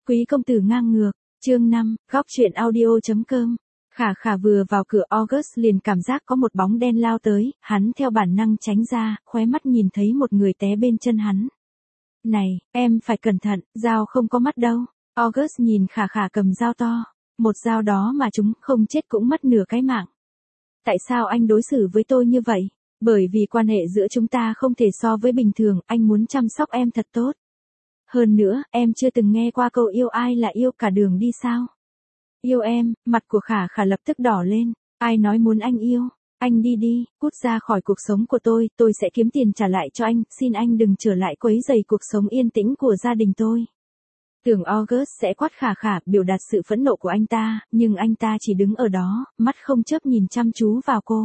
Quý công tử ngang ngược, chương 5, góc chuyện audio.com. Khả Khả vừa vào cửa August liền cảm giác có một bóng đen lao tới, hắn theo bản năng tránh ra, khóe mắt nhìn thấy một người té bên chân hắn. Này, em phải cẩn thận, dao không có mắt đâu. August nhìn Khả Khả cầm dao to, một dao đó mà chúng không chết cũng mất nửa cái mạng. Tại sao anh đối xử với tôi như vậy? Bởi vì quan hệ giữa chúng ta không thể so với bình thường, anh muốn chăm sóc em thật tốt. Hơn nữa, em chưa từng nghe qua câu yêu ai là yêu cả đường đi sao? Yêu em, mặt của Khả Khả lập tức đỏ lên. Ai nói muốn anh yêu? Anh đi đi, cút ra khỏi cuộc sống của tôi sẽ kiếm tiền trả lại cho anh, xin anh đừng trở lại quấy rầy cuộc sống yên tĩnh của gia đình tôi. Tưởng August sẽ quát Khả Khả biểu đạt sự phẫn nộ của anh ta, nhưng anh ta chỉ đứng ở đó, mắt không chớp nhìn chăm chú vào cô.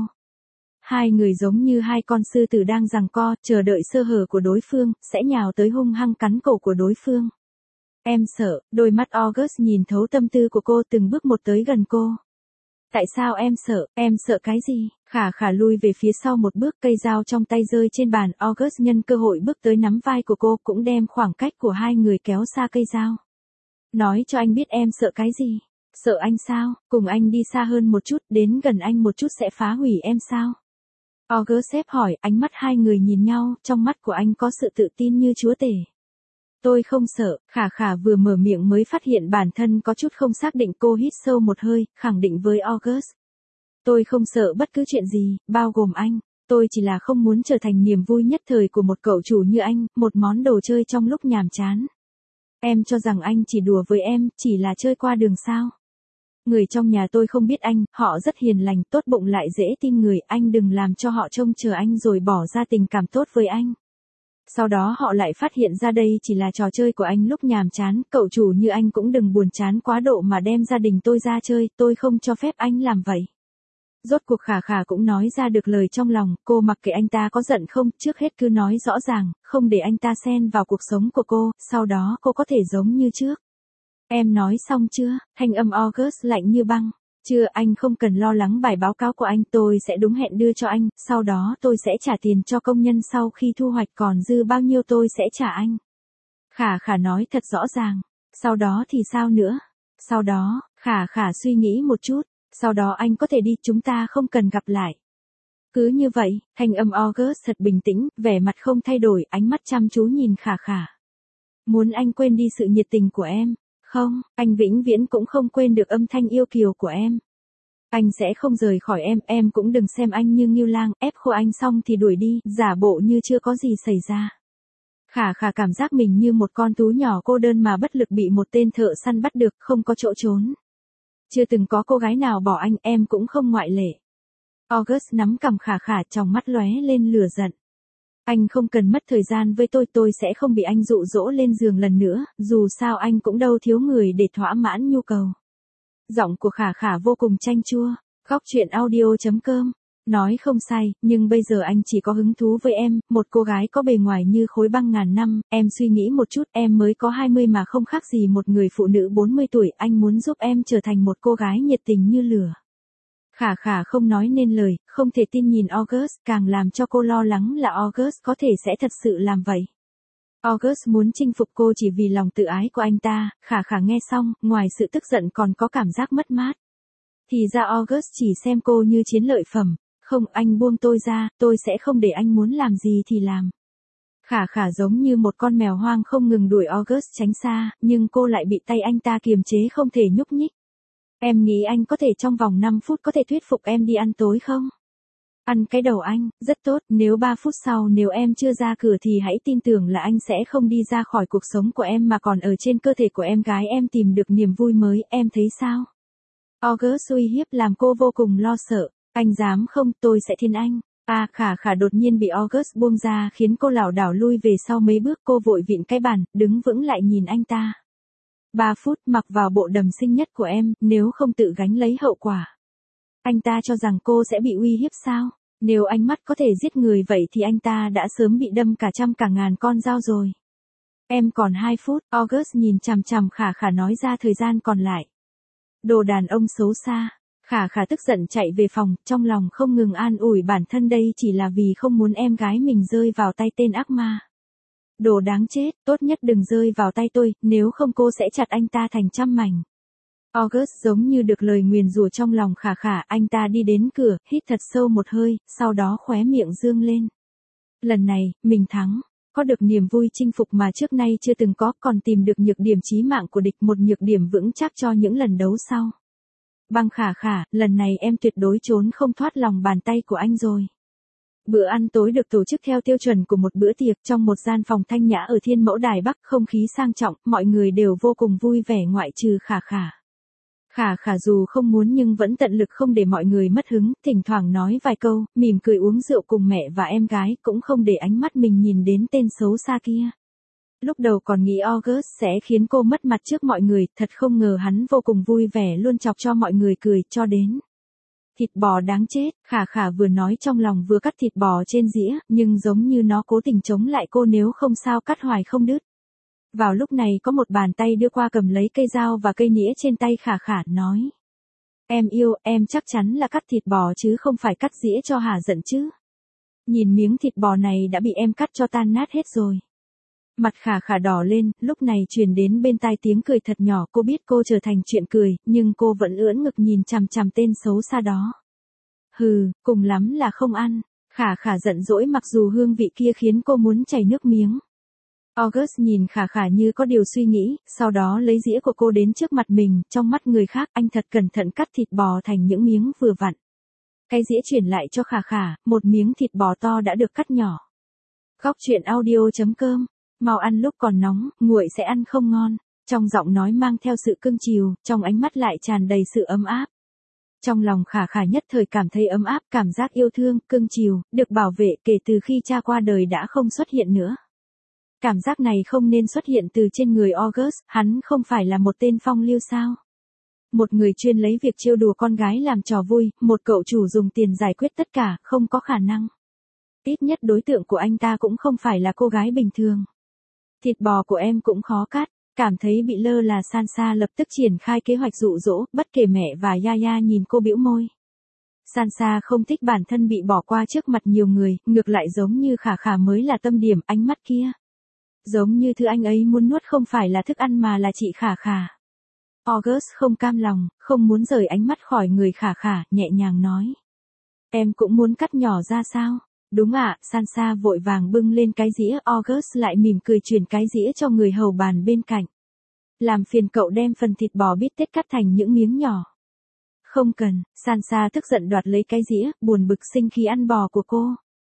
Hai người giống như hai con sư tử đang giằng co, chờ đợi sơ hở của đối phương, sẽ nhào tới hung hăng cắn cổ của đối phương. Em sợ, đôi mắt August nhìn thấu tâm tư của cô từng bước một tới gần cô. Tại sao em sợ cái gì? Khả Khả lui về phía sau một bước, cây dao trong tay rơi trên bàn, August nhân cơ hội bước tới nắm vai của cô, cũng đem khoảng cách của hai người kéo xa cây dao. Nói cho anh biết em sợ cái gì? Sợ anh sao? Cùng anh đi xa hơn một chút, đến gần anh một chút sẽ phá hủy em sao? August xếp hỏi, ánh mắt hai người nhìn nhau, trong mắt của anh có sự tự tin như chúa tể. Tôi không sợ, Khả Khả vừa mở miệng mới phát hiện bản thân có chút không xác định, cô hít sâu một hơi, khẳng định với August. Tôi không sợ bất cứ chuyện gì, bao gồm anh, tôi chỉ là không muốn trở thành niềm vui nhất thời của một cậu chủ như anh, một món đồ chơi trong lúc nhàm chán. Em cho rằng anh chỉ đùa với em, chỉ là chơi qua đường sao? Người trong nhà tôi không biết anh, họ rất hiền lành, tốt bụng lại dễ tin người, anh đừng làm cho họ trông chờ anh rồi bỏ ra tình cảm tốt với anh. Sau đó họ lại phát hiện ra đây chỉ là trò chơi của anh lúc nhàm chán, cậu chủ như anh cũng đừng buồn chán quá độ mà đem gia đình tôi ra chơi, tôi không cho phép anh làm vậy. Rốt cuộc Khả Khả cũng nói ra được lời trong lòng, cô mặc kệ anh ta có giận không, trước hết cứ nói rõ ràng, không để anh ta xen vào cuộc sống của cô, sau đó cô có thể giống như trước. Em nói xong chưa? Thanh âm August lạnh như băng. Chưa, anh không cần lo lắng bài báo cáo của anh, tôi sẽ đúng hẹn đưa cho anh, sau đó tôi sẽ trả tiền cho công nhân sau khi thu hoạch, còn dư bao nhiêu tôi sẽ trả anh. Khả Khả nói thật rõ ràng. Sau đó thì sao nữa? Sau đó, Khả Khả suy nghĩ một chút, sau đó anh có thể đi, chúng ta không cần gặp lại. Cứ như vậy, thanh âm August thật bình tĩnh, vẻ mặt không thay đổi, ánh mắt chăm chú nhìn Khả Khả. Muốn anh quên đi sự nhiệt tình của em. Không, anh vĩnh viễn cũng không quên được âm thanh yêu kiều của em. Anh sẽ không rời khỏi em cũng đừng xem anh như ngưu lang, ép khô anh xong thì đuổi đi, giả bộ như chưa có gì xảy ra. Khả Khả cảm giác mình như một con thú nhỏ cô đơn mà bất lực bị một tên thợ săn bắt được, không có chỗ trốn. Chưa từng có cô gái nào bỏ anh, em cũng không ngoại lệ. August nắm cằm Khả Khả, trong mắt lóe lên lửa giận. Anh không cần mất thời gian với tôi sẽ không bị anh dụ dỗ lên giường lần nữa, dù sao anh cũng đâu thiếu người để thỏa mãn nhu cầu. Giọng của Khả Khả vô cùng chanh chua. Góc chuyện audio.com. Nói không sai, nhưng bây giờ anh chỉ có hứng thú với em, một cô gái có bề ngoài như khối băng ngàn năm, em suy nghĩ một chút, em mới có 20 mà không khác gì một người phụ nữ 40 tuổi, anh muốn giúp em trở thành một cô gái nhiệt tình như lửa. Khả Khả không nói nên lời, không thể tin nhìn August, càng làm cho cô lo lắng là August có thể sẽ thật sự làm vậy. August muốn chinh phục cô chỉ vì lòng tự ái của anh ta, Khả Khả nghe xong, ngoài sự tức giận còn có cảm giác mất mát. Thì ra August chỉ xem cô như chiến lợi phẩm, không, anh buông tôi ra, tôi sẽ không để anh muốn làm gì thì làm. Khả Khả giống như một con mèo hoang không ngừng đuổi August tránh xa, nhưng cô lại bị tay anh ta kiềm chế không thể nhúc nhích. Em nghĩ anh có thể trong vòng 5 phút có thể thuyết phục em đi ăn tối không? Ăn cái đầu anh, rất tốt, nếu 3 phút sau nếu em chưa ra cửa thì hãy tin tưởng là anh sẽ không đi ra khỏi cuộc sống của em mà còn ở trên cơ thể của em gái em tìm được niềm vui mới, em thấy sao? August uy hiếp làm cô vô cùng lo sợ, anh dám không, tôi sẽ thiên anh. Khả Khả đột nhiên bị August buông ra khiến cô lảo đảo lui về sau mấy bước, cô vội vịn cái bàn, đứng vững lại nhìn anh ta. 3 phút, mặc vào bộ đầm xinh nhất của em, nếu không tự gánh lấy hậu quả. Anh ta cho rằng cô sẽ bị uy hiếp sao? Nếu ánh mắt có thể giết người vậy thì anh ta đã sớm bị đâm cả trăm cả ngàn con dao rồi. Em còn 2 phút, August nhìn chằm chằm Khả Khả nói ra thời gian còn lại. Đồ đàn ông xấu xa. Khả Khả tức giận chạy về phòng, trong lòng không ngừng an ủi bản thân đây chỉ là vì không muốn em gái mình rơi vào tay tên ác ma. Đồ đáng chết, tốt nhất đừng rơi vào tay tôi, nếu không cô sẽ chặt anh ta thành trăm mảnh. August giống như được lời nguyền rủa trong lòng Khả Khả, anh ta đi đến cửa, hít thật sâu một hơi, sau đó khóe miệng dương lên. Lần này, mình thắng. Có được niềm vui chinh phục mà trước nay chưa từng có, còn tìm được nhược điểm chí mạng của địch, một nhược điểm vững chắc cho những lần đấu sau. Băng Khả Khả, lần này em tuyệt đối trốn không thoát lòng bàn tay của anh rồi. Bữa ăn tối được tổ chức theo tiêu chuẩn của một bữa tiệc trong một gian phòng thanh nhã ở Thiên Mẫu Đài Bắc, không khí sang trọng, mọi người đều vô cùng vui vẻ ngoại trừ Khả Khả. Khả Khả dù không muốn nhưng vẫn tận lực không để mọi người mất hứng, thỉnh thoảng nói vài câu, mỉm cười uống rượu cùng mẹ và em gái, cũng không để ánh mắt mình nhìn đến tên xấu xa kia. Lúc đầu còn nghĩ August sẽ khiến cô mất mặt trước mọi người, thật không ngờ hắn vô cùng vui vẻ luôn chọc cho mọi người cười, cho đến. Thịt bò đáng chết, Khả Khả vừa nói trong lòng vừa cắt thịt bò trên dĩa, nhưng giống như nó cố tình chống lại cô, nếu không sao cắt hoài không đứt. Vào lúc này có một bàn tay đưa qua cầm lấy cây dao và cây nĩa trên tay Khả Khả, nói. Em yêu, em chắc chắn là cắt thịt bò chứ không phải cắt dĩa cho hả giận chứ. Nhìn miếng thịt bò này đã bị em cắt cho tan nát hết rồi. Mặt Khả Khả đỏ lên, lúc này truyền đến bên tai tiếng cười thật nhỏ, cô biết cô trở thành chuyện cười, nhưng cô vẫn ưỡn ngực nhìn chằm chằm tên xấu xa đó. Hừ, cùng lắm là không ăn. Khả Khả giận dỗi, mặc dù hương vị kia khiến cô muốn chảy nước miếng. August nhìn Khả Khả như có điều suy nghĩ, sau đó lấy dĩa của cô đến trước mặt mình, trong mắt người khác anh thật cẩn thận cắt thịt bò thành những miếng vừa vặn. Cái dĩa chuyển lại cho Khả Khả, một miếng thịt bò to đã được cắt nhỏ. Góc truyện audio.com, mau ăn lúc còn nóng, nguội sẽ ăn không ngon. Trong giọng nói mang theo sự cưng chiều, trong ánh mắt lại tràn đầy sự ấm áp. Trong lòng Khả Khả nhất thời cảm thấy ấm áp, cảm giác yêu thương, cưng chiều, được bảo vệ kể từ khi cha qua đời đã không xuất hiện nữa. Cảm giác này không nên xuất hiện từ trên người August, hắn không phải là một tên phong lưu sao. Một người chuyên lấy việc trêu đùa con gái làm trò vui, một cậu chủ dùng tiền giải quyết tất cả, không có khả năng. Ít nhất đối tượng của anh ta cũng không phải là cô gái bình thường. Thịt bò của em cũng khó cắt, cảm thấy bị lơ là Sansa lập tức triển khai kế hoạch dụ dỗ, bất kể mẹ và Yaya nhìn cô bĩu môi. Sansa không thích bản thân bị bỏ qua trước mặt nhiều người, ngược lại giống như Khả Khả mới là tâm điểm, ánh mắt kia. Giống như thứ anh ấy muốn nuốt không phải là thức ăn mà là chị Khả Khả. August không cam lòng, không muốn rời ánh mắt khỏi người Khả Khả, nhẹ nhàng nói. Em cũng muốn cắt nhỏ ra sao? Đúng ạ, Sansa vội vàng bưng lên cái dĩa, August lại mỉm cười chuyển cái dĩa cho người hầu bàn bên cạnh. Làm phiền cậu đem phần thịt bò bít tết cắt thành những miếng nhỏ. Không cần, Sansa tức giận đoạt lấy cái dĩa, buồn bực sinh khí ăn bò của cô.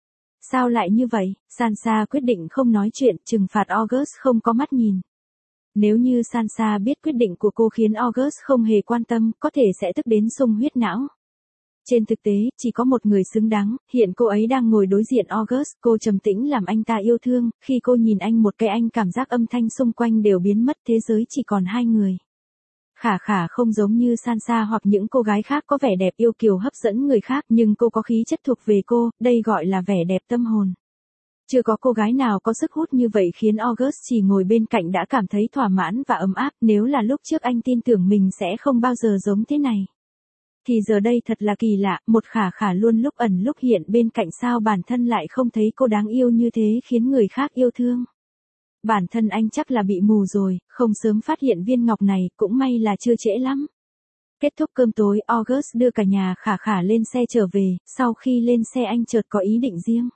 Sao lại như vậy? Sansa quyết định không nói chuyện, trừng phạt August không có mắt nhìn. Nếu như Sansa biết quyết định của cô khiến August không hề quan tâm, có thể sẽ tức đến sung huyết não. Trên thực tế, chỉ có một người xứng đáng, hiện cô ấy đang ngồi đối diện August, cô trầm tĩnh làm anh ta yêu thương, khi cô nhìn anh một cái anh cảm giác âm thanh xung quanh đều biến mất, thế giới chỉ còn hai người. Khả Khả không giống như Sansa hoặc những cô gái khác có vẻ đẹp yêu kiều hấp dẫn người khác, nhưng cô có khí chất thuộc về cô, đây gọi là vẻ đẹp tâm hồn. Chưa có cô gái nào có sức hút như vậy khiến August chỉ ngồi bên cạnh đã cảm thấy thỏa mãn và ấm áp, nếu là lúc trước anh tin tưởng mình sẽ không bao giờ giống thế này. Thì giờ đây thật là kỳ lạ, một Khả Khả luôn lúc ẩn lúc hiện bên cạnh, sao bản thân lại không thấy cô đáng yêu như thế khiến người khác yêu thương. Bản thân anh chắc là bị mù rồi, không sớm phát hiện viên ngọc này, cũng may là chưa trễ lắm. Kết thúc cơm tối, August đưa cả nhà Khả Khả lên xe trở về, sau khi lên xe anh chợt có ý định riêng.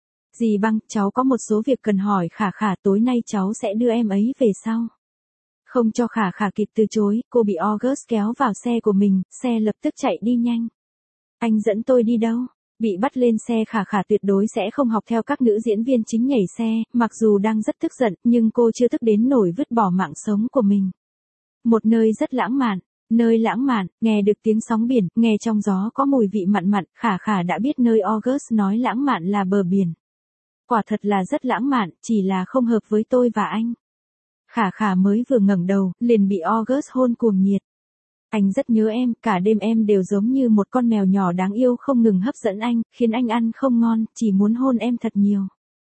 Dì Băng, cháu có một số việc cần hỏi Khả Khả, tối nay cháu sẽ đưa em ấy về sau. Không cho Khả Khả kịp từ chối, cô bị August kéo vào xe của mình, xe lập tức chạy đi nhanh. Anh dẫn tôi đi đâu? Bị bắt lên xe Khả Khả tuyệt đối sẽ không học theo các nữ diễn viên chính nhảy xe, mặc dù đang rất tức giận, nhưng cô chưa tức đến nổi vứt bỏ mạng sống của mình. Một nơi rất lãng mạn, nơi lãng mạn, nghe được tiếng sóng biển, nghe trong gió có mùi vị mặn mặn, Khả Khả đã biết nơi August nói lãng mạn là bờ biển. Quả thật là rất lãng mạn, chỉ là không hợp với tôi và anh. Khả Khả mới vừa ngẩng đầu, liền bị August hôn cuồng nhiệt. Anh rất nhớ em, cả đêm em đều giống như một con mèo nhỏ đáng yêu không ngừng hấp dẫn anh, khiến anh ăn không ngon, chỉ muốn hôn em thật nhiều.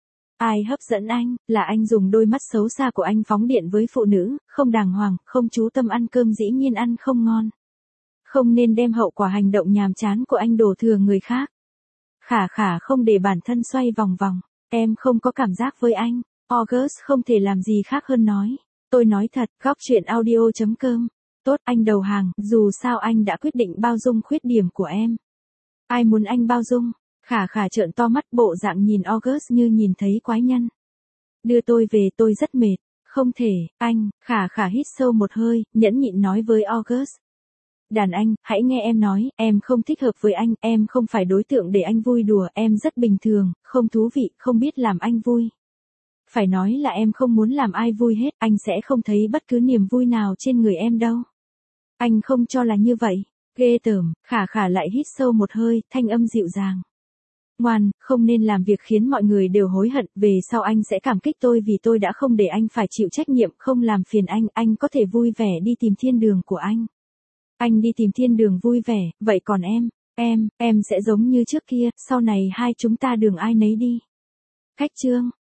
Ai hấp dẫn anh, là anh dùng đôi mắt xấu xa của anh phóng điện với phụ nữ, không đàng hoàng, không chú tâm ăn cơm, dĩ nhiên ăn không ngon. Không nên đem hậu quả hành động nhàm chán của anh đổ thừa người khác. Khả Khả không để bản thân xoay vòng vòng, em không có cảm giác với anh. August không thể làm gì khác hơn nói. Tôi nói thật, góc chuyện audio.com. Tốt, anh đầu hàng, dù sao anh đã quyết định bao dung khuyết điểm của em. Ai muốn anh bao dung? Khả khả trợn to mắt, bộ dạng nhìn August như nhìn thấy quái nhân. Đưa tôi về, tôi rất mệt. Không thể, anh. Khả khả hít sâu một hơi, nhẫn nhịn nói với August. Đàn anh, hãy nghe em nói, em không thích hợp với anh, em không phải đối tượng để anh vui đùa, em rất bình thường, không thú vị, không biết làm anh vui. Phải nói là em không muốn làm ai vui hết, anh sẽ không thấy bất cứ niềm vui nào trên người em đâu. Anh không cho là như vậy. Ghê tởm. Khả khả lại hít sâu một hơi, thanh âm dịu dàng. Ngoan, không nên làm việc khiến mọi người đều hối hận, về sau anh sẽ cảm kích tôi vì tôi đã không để anh phải chịu trách nhiệm, không làm phiền anh có thể vui vẻ đi tìm thiên đường của anh. Anh đi tìm thiên đường vui vẻ, vậy còn em sẽ giống như trước kia, sau này hai chúng ta đường ai nấy đi. Khách chương.